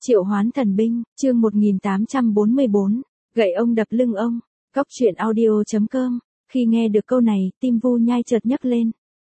Triệu hoán thần binh, chương 1844, gậy ông đập lưng ông, Cóc truyện audio.com, khi nghe được câu này, tim Vu Nhai chợt nhấc lên.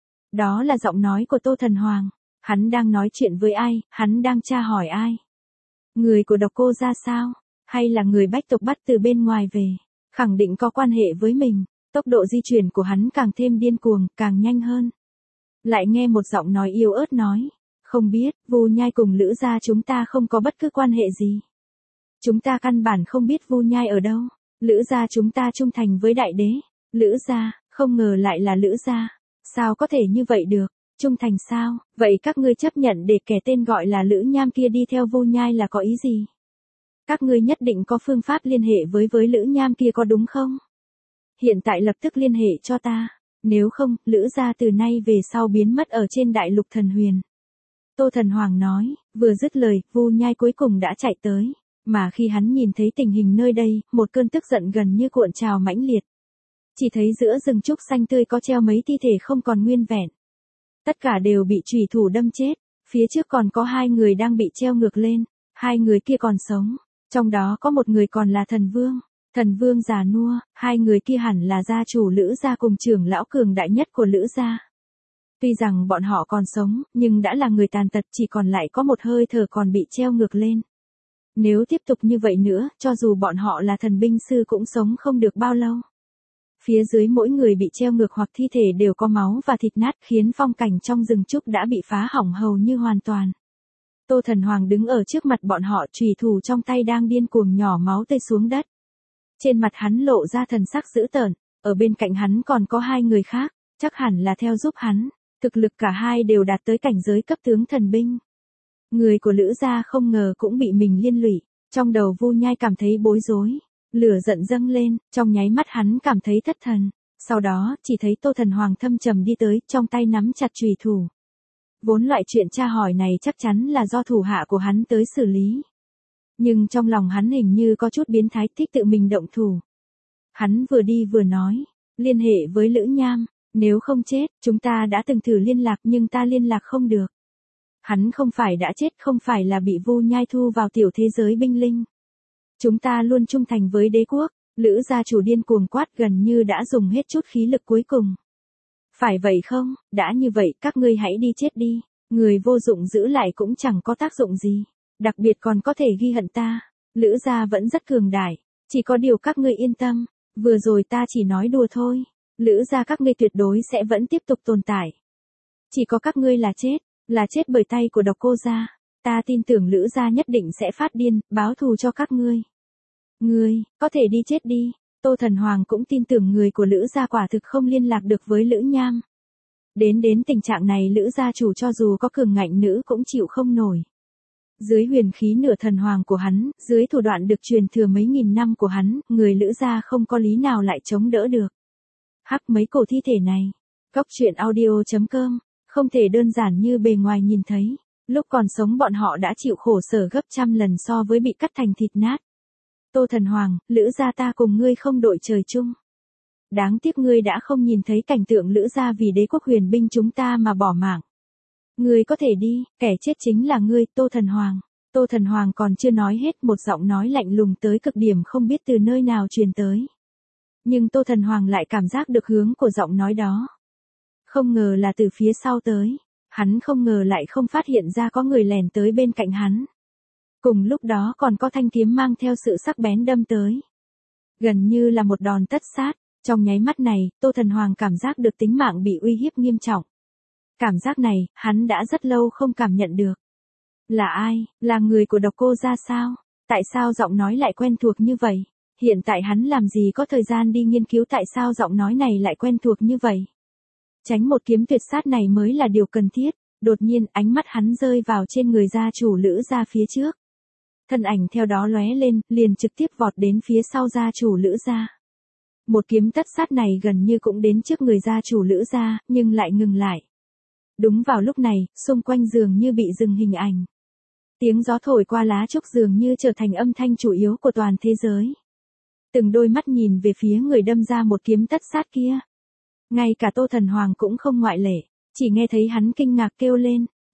Đó là giọng nói của Tô Thần Hoàng, hắn đang nói chuyện với ai, hắn đang tra hỏi ai? Người của Độc Cô ra sao? Hay là người Bách tộc bắt từ bên ngoài về? Khẳng định có quan hệ với mình, tốc độ di chuyển của hắn càng thêm điên cuồng, càng nhanh hơn. Lại nghe một giọng nói yếu ớt nói. Không biết, Vu Nhai cùng Lữ gia chúng ta không có bất cứ quan hệ gì. Chúng ta căn bản không biết Vu Nhai ở đâu. Lữ gia chúng ta trung thành với đại đế. Lữ gia, không ngờ lại là Lữ gia. Sao có thể như vậy được? Trung thành sao? Vậy các ngươi chấp nhận để kẻ tên gọi là Lữ Nham kia đi theo Vu Nhai là có ý gì? Các ngươi nhất định có phương pháp liên hệ với Lữ Nham kia có đúng không? Hiện tại lập tức liên hệ cho ta. Nếu không, Lữ gia từ nay về sau biến mất ở trên đại lục thần huyền. Tô Thần Hoàng nói, vừa dứt lời, Vu Nhai cuối cùng đã chạy tới, mà khi hắn nhìn thấy tình hình nơi đây, một cơn tức giận gần như cuộn trào mãnh liệt. Chỉ thấy giữa rừng trúc xanh tươi có treo mấy thi thể không còn nguyên vẹn. Tất cả đều bị chủy thủ đâm chết, phía trước còn có 2 người đang bị treo ngược lên, 2 người kia còn sống, trong đó có một người còn là thần vương già nua, 2 người kia hẳn là gia chủ Lữ gia cùng trưởng lão cường đại nhất của Lữ gia. Tuy rằng bọn họ còn sống, nhưng đã là người tàn tật, chỉ còn lại có một hơi thở còn bị treo ngược lên. Nếu tiếp tục như vậy nữa, cho dù bọn họ là thần binh sư cũng sống không được bao lâu. Phía dưới mỗi người bị treo ngược hoặc thi thể đều có máu và thịt nát, khiến phong cảnh trong rừng trúc đã bị phá hỏng hầu như hoàn toàn. Tô Thần Hoàng đứng ở trước mặt bọn họ, chùy thủ trong tay đang điên cuồng nhỏ máu tươi xuống đất. Trên mặt hắn lộ ra thần sắc dữ tợn, ở bên cạnh hắn còn có 2 người khác, chắc hẳn là theo giúp hắn. Thực lực cả hai đều đạt tới cảnh giới cấp tướng thần binh. Người của Lữ gia không ngờ cũng bị mình liên lụy, trong đầu Vu Nhai cảm thấy bối rối, lửa giận dâng lên, trong nháy mắt hắn cảm thấy thất thần, sau đó chỉ thấy Tô Thần Hoàng thâm trầm đi tới, trong tay nắm chặt chùy thủ. Vốn loại chuyện tra hỏi này chắc chắn là do thủ hạ của hắn tới xử lý. Nhưng trong lòng hắn hình như có chút biến thái, thích tự mình động thủ. Hắn vừa đi vừa nói, liên hệ với Lữ Nham. Nếu không chết, chúng ta đã từng thử liên lạc nhưng ta liên lạc không được. Hắn không phải đã chết, không phải là bị Vu Nhai thu vào tiểu thế giới binh linh. Chúng ta luôn trung thành với đế quốc, Lữ gia chủ điên cuồng quát, gần như đã dùng hết chút khí lực cuối cùng. Phải vậy không? Đã như vậy, các ngươi hãy đi chết đi, người vô dụng giữ lại cũng chẳng có tác dụng gì, đặc biệt còn có thể ghi hận ta. Lữ gia vẫn rất cường đại, chỉ có điều các ngươi yên tâm, vừa rồi ta chỉ nói đùa thôi. Lữ gia các ngươi tuyệt đối sẽ vẫn tiếp tục tồn tại. Chỉ có các ngươi là chết bởi tay của Độc Cô gia. Ta tin tưởng Lữ gia nhất định sẽ phát điên, báo thù cho các ngươi. Ngươi, có thể đi chết đi. Tô Thần Hoàng cũng tin tưởng người của Lữ gia quả thực không liên lạc được với Lữ Nham. Đến tình trạng này Lữ gia chủ cho dù có cường ngạnh nữ cũng chịu không nổi. Dưới huyền khí nửa thần hoàng của hắn, dưới thủ đoạn được truyền thừa mấy nghìn năm của hắn, người Lữ gia không có lý nào lại chống đỡ được. Hắc mấy cổ thi thể này. Cóc truyện audio.com, không thể đơn giản như bề ngoài nhìn thấy. Lúc còn sống bọn họ đã chịu khổ sở gấp trăm lần so với bị cắt thành thịt nát. Tô Thần Hoàng, Lữ gia ta cùng ngươi không đội trời chung. Đáng tiếc ngươi đã không nhìn thấy cảnh tượng Lữ gia vì đế quốc huyền binh chúng ta mà bỏ mạng. Ngươi có thể đi, kẻ chết chính là ngươi, Tô Thần Hoàng. Tô Thần Hoàng còn chưa nói hết, một giọng nói lạnh lùng tới cực điểm không biết từ nơi nào truyền tới. Nhưng Tô Thần Hoàng lại cảm giác được hướng của giọng nói đó. Không ngờ là từ phía sau tới. Hắn không ngờ lại không phát hiện ra có người lèn tới bên cạnh hắn. Cùng lúc đó còn có thanh kiếm mang theo sự sắc bén đâm tới. Gần như là một đòn tất sát. Trong nháy mắt này, Tô Thần Hoàng cảm giác được tính mạng bị uy hiếp nghiêm trọng. Cảm giác này, hắn đã rất lâu không cảm nhận được. Là ai? Là người của Độc Cô gia sao? Tại sao giọng nói lại quen thuộc như vậy? Hiện tại hắn làm gì có thời gian đi nghiên cứu tại sao giọng nói này lại quen thuộc như vậy. Tránh một kiếm tuyệt sát này mới là điều cần thiết. Đột nhiên ánh mắt hắn rơi vào trên người gia chủ Lữ gia phía trước. Thân ảnh theo đó lóe lên, liền trực tiếp vọt đến phía sau gia chủ Lữ gia. Một kiếm tất sát này gần như cũng đến trước người gia chủ Lữ gia, nhưng lại ngừng lại. Đúng vào lúc này, xung quanh dường như bị dừng hình ảnh. Tiếng gió thổi qua lá trúc dường như trở thành âm thanh chủ yếu của toàn thế giới. Từng đôi mắt nhìn về phía người đâm ra một kiếm tất sát kia. Ngay cả Tô Thần Hoàng cũng không ngoại lệ, chỉ nghe thấy hắn kinh ngạc kêu lên,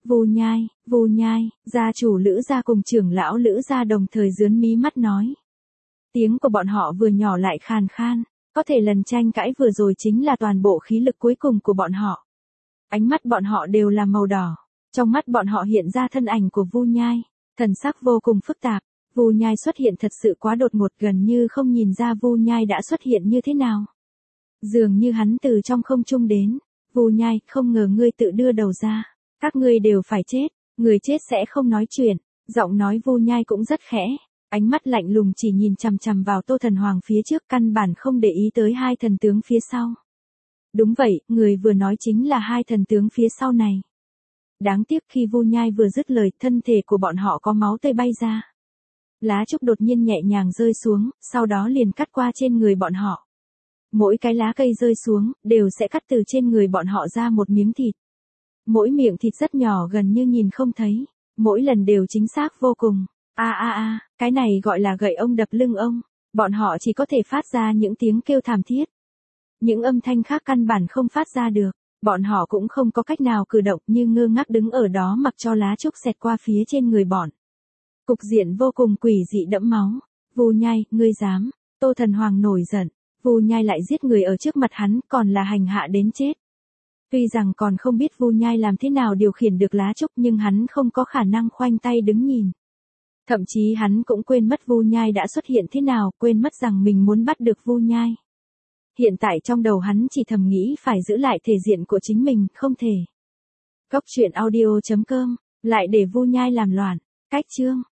Vu Nhai, gia chủ Lữ gia cùng trưởng lão Lữ gia đồng thời giớn mí mắt nói. Tiếng của bọn họ vừa nhỏ lại khàn khan, có thể lần tranh cãi vừa rồi chính là toàn bộ khí lực cuối cùng của bọn họ. Ánh mắt bọn họ đều là màu đỏ, trong mắt bọn họ hiện ra thân ảnh của Vu Nhai, thần sắc vô cùng phức tạp. Vu Nhai xuất hiện thật sự quá đột ngột, gần như không nhìn ra Vu Nhai đã xuất hiện như thế nào. Dường như hắn từ trong không trung đến. Vu Nhai, không ngờ ngươi tự đưa đầu ra. Các ngươi đều phải chết, người chết sẽ không nói chuyện. Giọng nói Vu Nhai cũng rất khẽ, ánh mắt lạnh lùng chỉ nhìn chằm chằm vào Tô Thần Hoàng phía trước, căn bản không để ý tới hai thần tướng phía sau. Đúng vậy, người vừa nói chính là hai thần tướng phía sau này. Đáng tiếc khi Vu Nhai vừa dứt lời, thân thể của bọn họ có máu tươi bay ra. Lá trúc đột nhiên nhẹ nhàng rơi xuống, sau đó liền cắt qua trên người bọn họ. Mỗi cái lá cây rơi xuống, đều sẽ cắt từ trên người bọn họ ra một miếng thịt. Mỗi miệng thịt rất nhỏ, gần như nhìn không thấy. Mỗi lần đều chính xác vô cùng. Cái này gọi là gậy ông đập lưng ông. Bọn họ chỉ có thể phát ra những tiếng kêu thảm thiết. Những âm thanh khác căn bản không phát ra được. Bọn họ cũng không có cách nào cử động, như ngơ ngác đứng ở đó mặc cho lá trúc xẹt qua phía trên người bọn. Cục diện vô cùng quỷ dị đẫm máu. Vu Nhai, ngươi dám? Tô Thần Hoàng nổi giận. Vu Nhai lại giết người ở trước mặt hắn, còn là hành hạ đến chết. Tuy rằng còn không biết Vu Nhai làm thế nào điều khiển được lá trúc, nhưng hắn không có khả năng khoanh tay đứng nhìn. Thậm chí hắn cũng quên mất Vu Nhai đã xuất hiện thế nào, quên mất rằng mình muốn bắt được Vu Nhai. Hiện tại trong đầu hắn chỉ thầm nghĩ phải giữ lại thể diện của chính mình, không thể. Cốc truyện audio.com, lại để Vu Nhai làm loạn. Cách chương